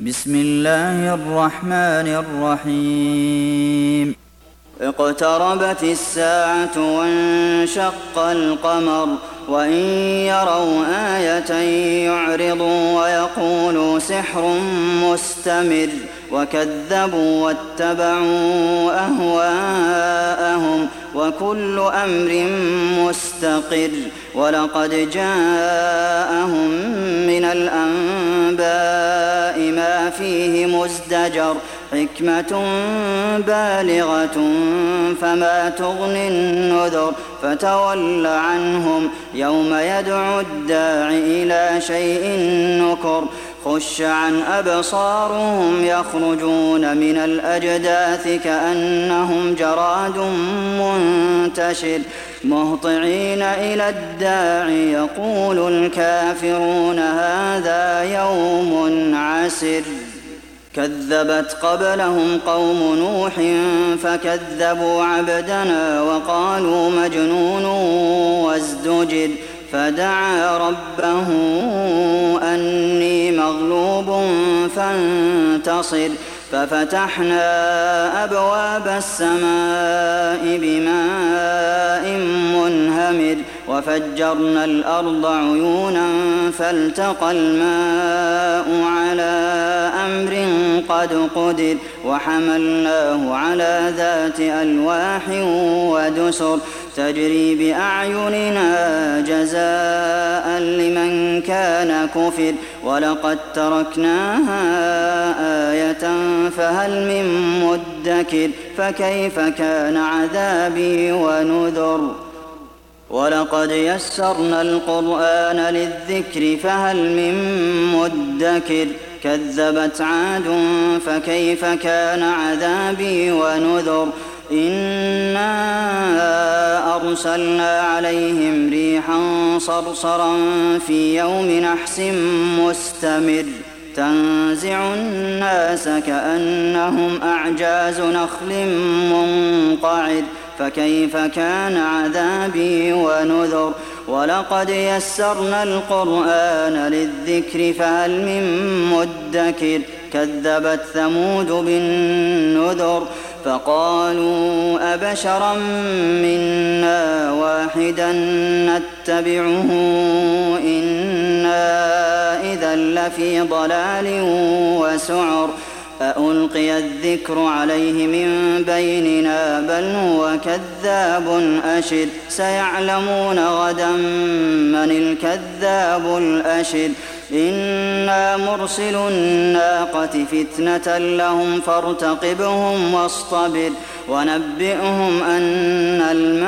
بسم الله الرحمن الرحيم اقتربت الساعة وانشق القمر وإن يروا آية يعرضوا ويقولوا سحر مستمر وكذبوا واتبعوا أهواءهم وكل أمر مستقر ولقد جاءهم من الأنباء ما فيه مزدجر حكمة بالغة فما تغني النذر فتول عنهم يوم يدعو الداع إلى شيء نكر خش عن أبصارهم يخرجون من الأجداث كأنهم جراد منتشر مهطعين إلى الداع يقول الكافرون هذا يوم عسر كذبت قبلهم قوم نوح فكذبوا عبدنا وقالوا مجنون وازدجر فدعا ربه أني مغلوب فانتصر ففتحنا أبواب السماء بماء منهمر وفجرنا الأرض عيونا فالتقى الماء على أمر قد قدر وحملناه على ذات ألواح ودسر تجري بأعيننا جزاء لمن كان كفر ولقد تركناها آية فهل من مدكر فكيف كان عذابي ونذر ولقد يسرنا القرآن للذكر فهل من مدكر كذبت عاد فكيف كان عذابي ونذر إنا أرسلنا عليهم ريحا صرصرا في يوم نحس مستمر تنزع الناس كأنهم أعجاز نخل منقعر فكيف كان عذابي ونذر ولقد يسرنا القرآن للذكر فهل من مدكر كذبت ثمود بالنذر فقالوا أبشرا منا واحدا نتبعه إنا إذا لفي ضلال وسعر أألقي الذكر عليه من بيننا بل هو كذاب أشر سيعلمون غدا من الكذاب الأشر إنا مرسل الناقة فتنة لهم فارتقبهم واصطبر ونبئهم أن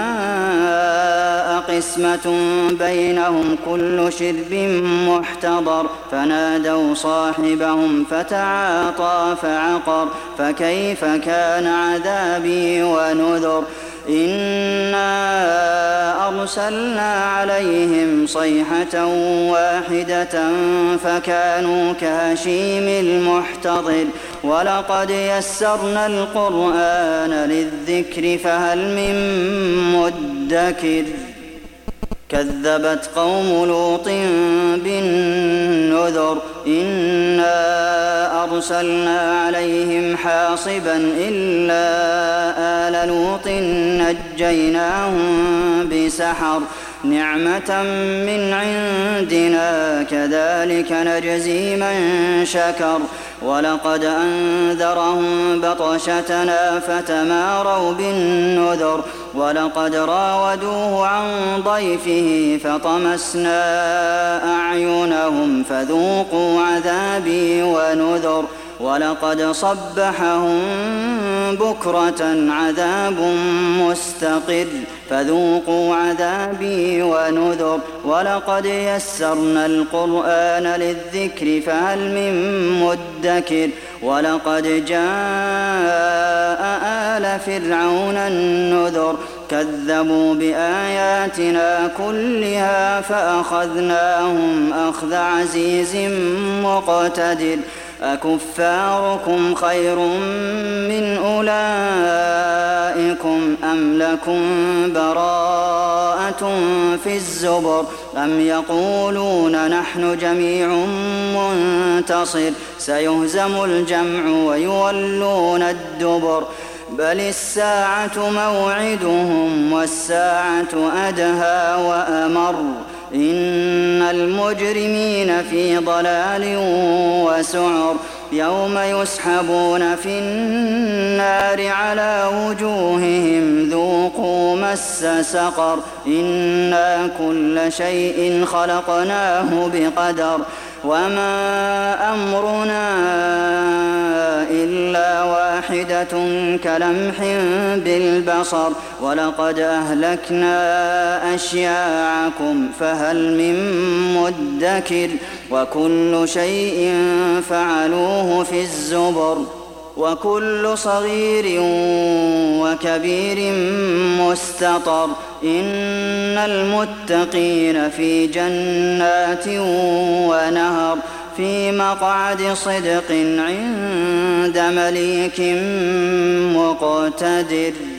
الماء قسمة بينهم كل شرب محتضر فنادوا صاحبهم فتعاطى فعقر فكيف كان عذابي ونذر إنا أرسلنا عليهم صيحة واحدة فكانوا كهشيم المحتضر ولقد يسرنا القرآن للذكر فهل من مدكر كذبت قوم لوط بالنذر إنا أرسلنا عليهم حاصبا إلا آل لوط نجيناهم بسحر نعمة من عندنا كذلك نجزي من شكر ولقد أنذرهم بطشتنا فتماروا بالنذر ولقد راودوه عن ضيفه فطمسنا أعينهم فذوقوا عذابي ونذر ولقد صبحهم بكرة عذاب مستقر فذوقوا عذابي ونذر ولقد يسرنا القرآن للذكر فهل من مدكر ولقد جاء آل فرعون النذر كذبوا بآياتنا كلها فأخذناهم أخذ عزيز مقتدر أكفاركم خير من أولئكم أم لكم براءة في الزبر أم يقولون نحن جميع منتصر سيهزم الجمع ويولون الدبر بل الساعة موعدهم والساعة أدهى وأمر إن المجرمين في ضلال وسعر يوم يسحبون في النار على وجوههم ذوقوا مس سقر إنا كل شيء خلقناه بقدر وما أمرنا إلا واحدة كلمح بالبصر ولقد أهلكنا أشياعكم فهل من مدكر وكل شيء فعلوه في الزبر وكل صغير وكبير مستطر إن المتقين في جنات ونهر في مقعد صدق عند مليك مقتدر.